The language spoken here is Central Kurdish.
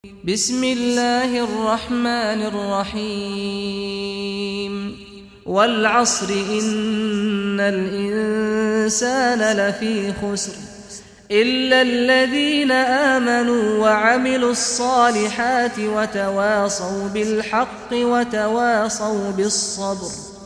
بسم الله الرحمن الرحيم والعصر إن الإنسان لفي خسر إلا الذين آمنوا وعملوا الصالحات وتواصوا بالحق وتواصوا بالصبر